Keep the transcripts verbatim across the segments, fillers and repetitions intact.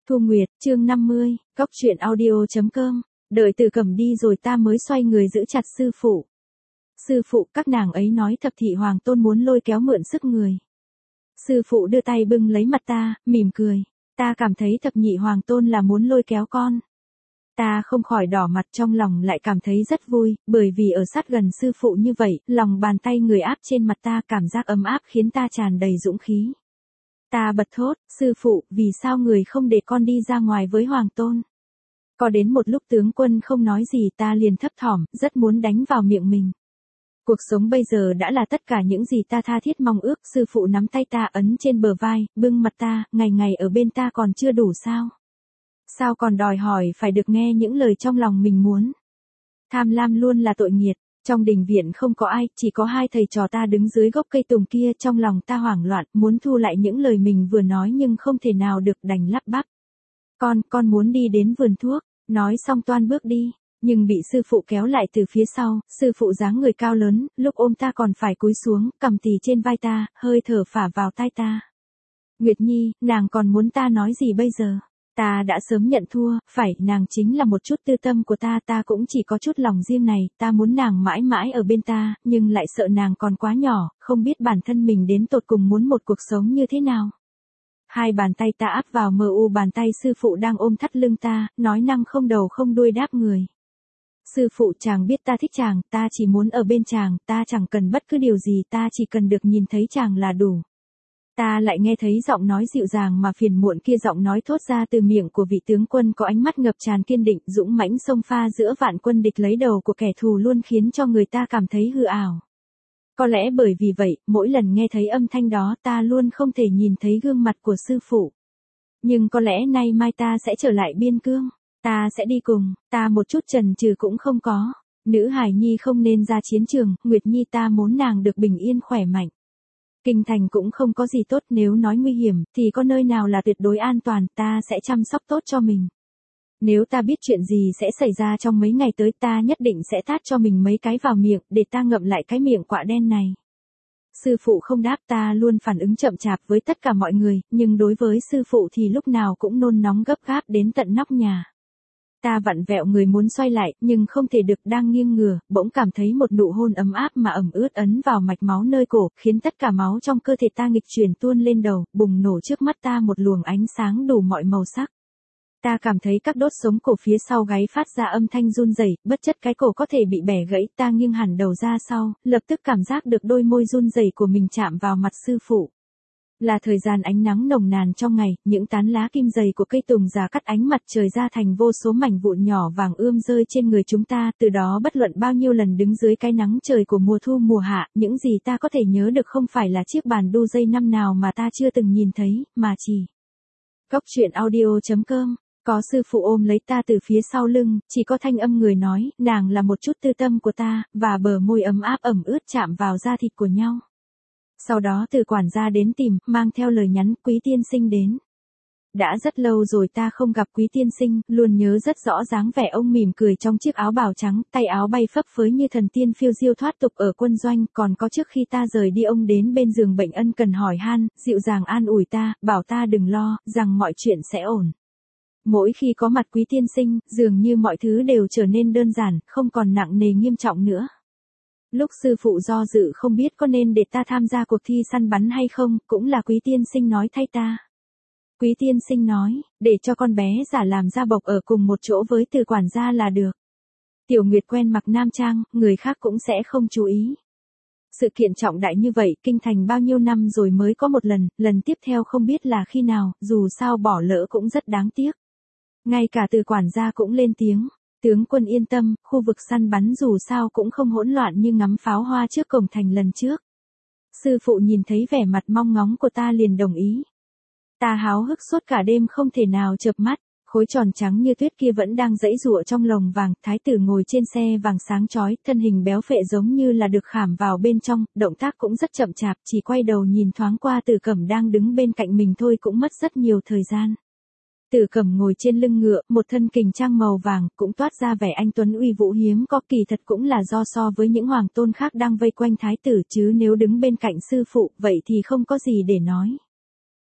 Thu Nguyệt, chương năm mươi, Cóc truyện audio.com, đợi Từ Cẩm đi rồi ta mới xoay người giữ chặt sư phụ. Sư phụ, các nàng ấy nói Thập Thị Hoàng Tôn muốn lôi kéo mượn sức người. Sư phụ đưa tay bưng lấy mặt ta, mỉm cười. Ta cảm thấy Thập Nhị Hoàng Tôn là muốn lôi kéo con. Ta không khỏi đỏ mặt, trong lòng lại cảm thấy rất vui, bởi vì ở sát gần sư phụ như vậy, lòng bàn tay người áp trên mặt ta, cảm giác ấm áp khiến ta tràn đầy dũng khí. Ta bật thốt, sư phụ, vì sao người không để con đi ra ngoài với Hoàng Tôn? Có đến một lúc tướng quân không nói gì, ta liền thấp thỏm, rất muốn đánh vào miệng mình. Cuộc sống bây giờ đã là tất cả những gì ta tha thiết mong ước. Sư phụ nắm tay ta ấn trên bờ vai, bưng mặt ta, ngày ngày ở bên ta còn chưa đủ sao? Sao còn đòi hỏi phải được nghe những lời trong lòng mình muốn? Tham lam luôn là tội nghiệt. Trong đình viện không có ai, chỉ có hai thầy trò ta đứng dưới gốc cây tùng kia. Trong lòng ta hoảng loạn, muốn thu lại những lời mình vừa nói nhưng không thể nào được, đành lắp bắp. Con, con muốn đi đến vườn thuốc. Nói xong toan bước đi, nhưng bị sư phụ kéo lại từ phía sau. Sư phụ dáng người cao lớn, lúc ôm ta còn phải cúi xuống, cầm tì trên vai ta, hơi thở phả vào tai ta. Nguyệt Nhi, nàng còn muốn ta nói gì bây giờ? Ta đã sớm nhận thua, phải, nàng chính là một chút tư tâm của ta, ta cũng chỉ có chút lòng riêng này, ta muốn nàng mãi mãi ở bên ta, nhưng lại sợ nàng còn quá nhỏ, không biết bản thân mình đến tột cùng muốn một cuộc sống như thế nào. Hai bàn tay ta áp vào mờ u bàn tay sư phụ đang ôm thắt lưng ta, nói năng không đầu không đuôi đáp người. Sư phụ, chàng biết ta thích chàng, ta chỉ muốn ở bên chàng, ta chẳng cần bất cứ điều gì, ta chỉ cần được nhìn thấy chàng là đủ. Ta lại nghe thấy giọng nói dịu dàng mà phiền muộn kia, giọng nói thốt ra từ miệng của vị tướng quân có ánh mắt ngập tràn kiên định, dũng mãnh xông pha giữa vạn quân địch lấy đầu của kẻ thù, luôn khiến cho người ta cảm thấy hư ảo. Có lẽ bởi vì vậy, mỗi lần nghe thấy âm thanh đó ta luôn không thể nhìn thấy gương mặt của sư phụ. Nhưng có lẽ nay mai ta sẽ trở lại biên cương, ta sẽ đi cùng, ta một chút chần chừ cũng không có. Nữ hài nhi không nên ra chiến trường, Nguyệt Nhi ta muốn nàng được bình yên khỏe mạnh. Kinh thành cũng không có gì tốt, nếu nói nguy hiểm, thì có nơi nào là tuyệt đối an toàn, ta sẽ chăm sóc tốt cho mình. Nếu ta biết chuyện gì sẽ xảy ra trong mấy ngày tới, ta nhất định sẽ tát cho mình mấy cái vào miệng, để ta ngậm lại cái miệng quạ đen này. Sư phụ không đáp, ta luôn phản ứng chậm chạp với tất cả mọi người, nhưng đối với sư phụ thì lúc nào cũng nôn nóng gấp gáp đến tận nóc nhà. Ta vặn vẹo người muốn xoay lại, nhưng không thể được, đang nghiêng ngửa, bỗng cảm thấy một nụ hôn ấm áp mà ẩm ướt ấn vào mạch máu nơi cổ, khiến tất cả máu trong cơ thể ta nghịch chuyển tuôn lên đầu, bùng nổ trước mắt ta một luồng ánh sáng đủ mọi màu sắc. Ta cảm thấy các đốt sống cổ phía sau gáy phát ra âm thanh run rẩy, bất chất cái cổ có thể bị bẻ gãy, ta nghiêng hẳn đầu ra sau, lập tức cảm giác được đôi môi run rẩy của mình chạm vào mặt sư phụ. Là thời gian ánh nắng nồng nàn trong ngày, những tán lá kim dày của cây tùng già cắt ánh mặt trời ra thành vô số mảnh vụn nhỏ vàng ươm rơi trên người chúng ta, từ đó bất luận bao nhiêu lần đứng dưới cái nắng trời của mùa thu mùa hạ, những gì ta có thể nhớ được không phải là chiếc bàn đu dây năm nào mà ta chưa từng nhìn thấy, mà chỉ Cóc truyện audio.com. Có sư phụ ôm lấy ta từ phía sau lưng, chỉ có thanh âm người nói, nàng là một chút tư tâm của ta, và bờ môi ấm áp ẩm ướt chạm vào da thịt của nhau. Sau đó Từ quản gia đến tìm, mang theo lời nhắn, Quý tiên sinh đến. Đã rất lâu rồi ta không gặp Quý tiên sinh, luôn nhớ rất rõ dáng vẻ ông mỉm cười trong chiếc áo bào trắng, tay áo bay phấp phới như thần tiên phiêu diêu thoát tục ở quân doanh, còn có trước khi ta rời đi ông đến bên giường bệnh ân cần hỏi han, dịu dàng an ủi ta, bảo ta đừng lo, rằng mọi chuyện sẽ ổn. Mỗi khi có mặt Quý tiên sinh, dường như mọi thứ đều trở nên đơn giản, không còn nặng nề nghiêm trọng nữa. Lúc sư phụ do dự không biết có nên để ta tham gia cuộc thi săn bắn hay không, cũng là Quý tiên sinh nói thay ta. Quý tiên sinh nói, để cho con bé giả làm gia bộc ở cùng một chỗ với Từ quản gia là được. Tiểu Nguyệt quen mặc nam trang, người khác cũng sẽ không chú ý. Sự kiện trọng đại như vậy, kinh thành bao nhiêu năm rồi mới có một lần, lần tiếp theo không biết là khi nào, dù sao bỏ lỡ cũng rất đáng tiếc. Ngay cả Từ quản gia cũng lên tiếng. Tướng quân yên tâm, khu vực săn bắn dù sao cũng không hỗn loạn như ngắm pháo hoa trước cổng thành lần trước. Sư phụ nhìn thấy vẻ mặt mong ngóng của ta liền đồng ý. Ta háo hức suốt cả đêm không thể nào chợp mắt, khối tròn trắng như tuyết kia vẫn đang giãy giụa trong lồng vàng, thái tử ngồi trên xe vàng sáng chói, thân hình béo phệ giống như là được khảm vào bên trong, động tác cũng rất chậm chạp, chỉ quay đầu nhìn thoáng qua Từ Cẩm đang đứng bên cạnh mình thôi cũng mất rất nhiều thời gian. Từ Cẩm ngồi trên lưng ngựa, một thân kình trang màu vàng, cũng toát ra vẻ anh tuấn uy vũ hiếm có, kỳ thật cũng là do so với những hoàng tôn khác đang vây quanh thái tử, chứ nếu đứng bên cạnh sư phụ, vậy thì không có gì để nói.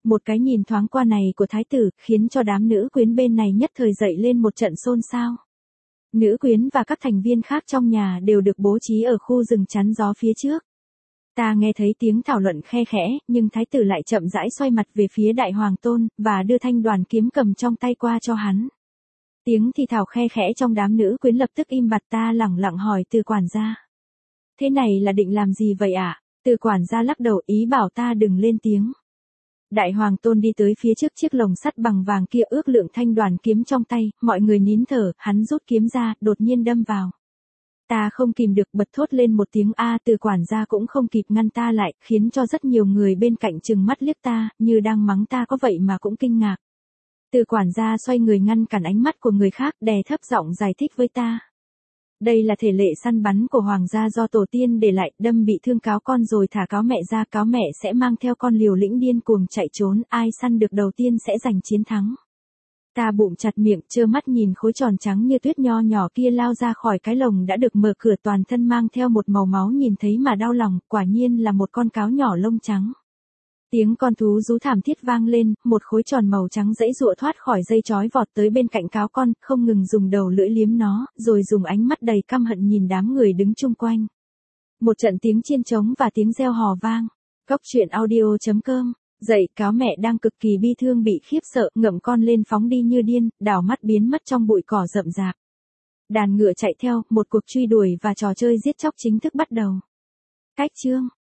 Một cái nhìn thoáng qua này của thái tử, khiến cho đám nữ quyến bên này nhất thời dậy lên một trận xôn xao. Nữ quyến và các thành viên khác trong nhà đều được bố trí ở khu rừng chắn gió phía trước. Ta nghe thấy tiếng thảo luận khe khẽ, nhưng thái tử lại chậm rãi xoay mặt về phía đại hoàng tôn, và đưa thanh đoàn kiếm cầm trong tay qua cho hắn. Tiếng thì thào khe khẽ trong đám nữ quyến lập tức im bặt, ta lẳng lặng hỏi từ quản gia. Thế này là định làm gì vậy ạ? À? Từ quản gia lắc đầu ý bảo ta đừng lên tiếng. Đại hoàng tôn đi tới phía trước chiếc lồng sắt bằng vàng kia ước lượng thanh đoàn kiếm trong tay, mọi người nín thở, hắn rút kiếm ra, đột nhiên đâm vào. Ta không kìm được bật thốt lên một tiếng a, từ quản gia cũng không kịp ngăn ta lại, khiến cho rất nhiều người bên cạnh trừng mắt liếc ta, như đang mắng ta có vậy mà cũng kinh ngạc. Từ quản gia xoay người ngăn cản ánh mắt của người khác, đè thấp giọng giải thích với ta. Đây là thể lệ săn bắn của hoàng gia do tổ tiên để lại, đâm bị thương cáo con rồi thả cáo mẹ ra, cáo mẹ sẽ mang theo con liều lĩnh điên cuồng chạy trốn, ai săn được đầu tiên sẽ giành chiến thắng. Ta bụng chặt miệng, trơ mắt nhìn khối tròn trắng như tuyết nho nhỏ kia lao ra khỏi cái lồng đã được mở cửa, toàn thân mang theo một màu máu nhìn thấy mà đau lòng, quả nhiên là một con cáo nhỏ lông trắng. Tiếng con thú rú thảm thiết vang lên, một khối tròn màu trắng giãy giụa thoát khỏi dây trói vọt tới bên cạnh cáo con, không ngừng dùng đầu lưỡi liếm nó, rồi dùng ánh mắt đầy căm hận nhìn đám người đứng chung quanh. Một trận tiếng chiên trống và tiếng reo hò vang. Cốc truyện audio chấm com. Dậy, cáo mẹ đang cực kỳ bi thương bị khiếp sợ, ngậm con lên phóng đi như điên, đảo mắt biến mất trong bụi cỏ rậm rạp. Đàn ngựa chạy theo, một cuộc truy đuổi và trò chơi giết chóc chính thức bắt đầu. Cách chương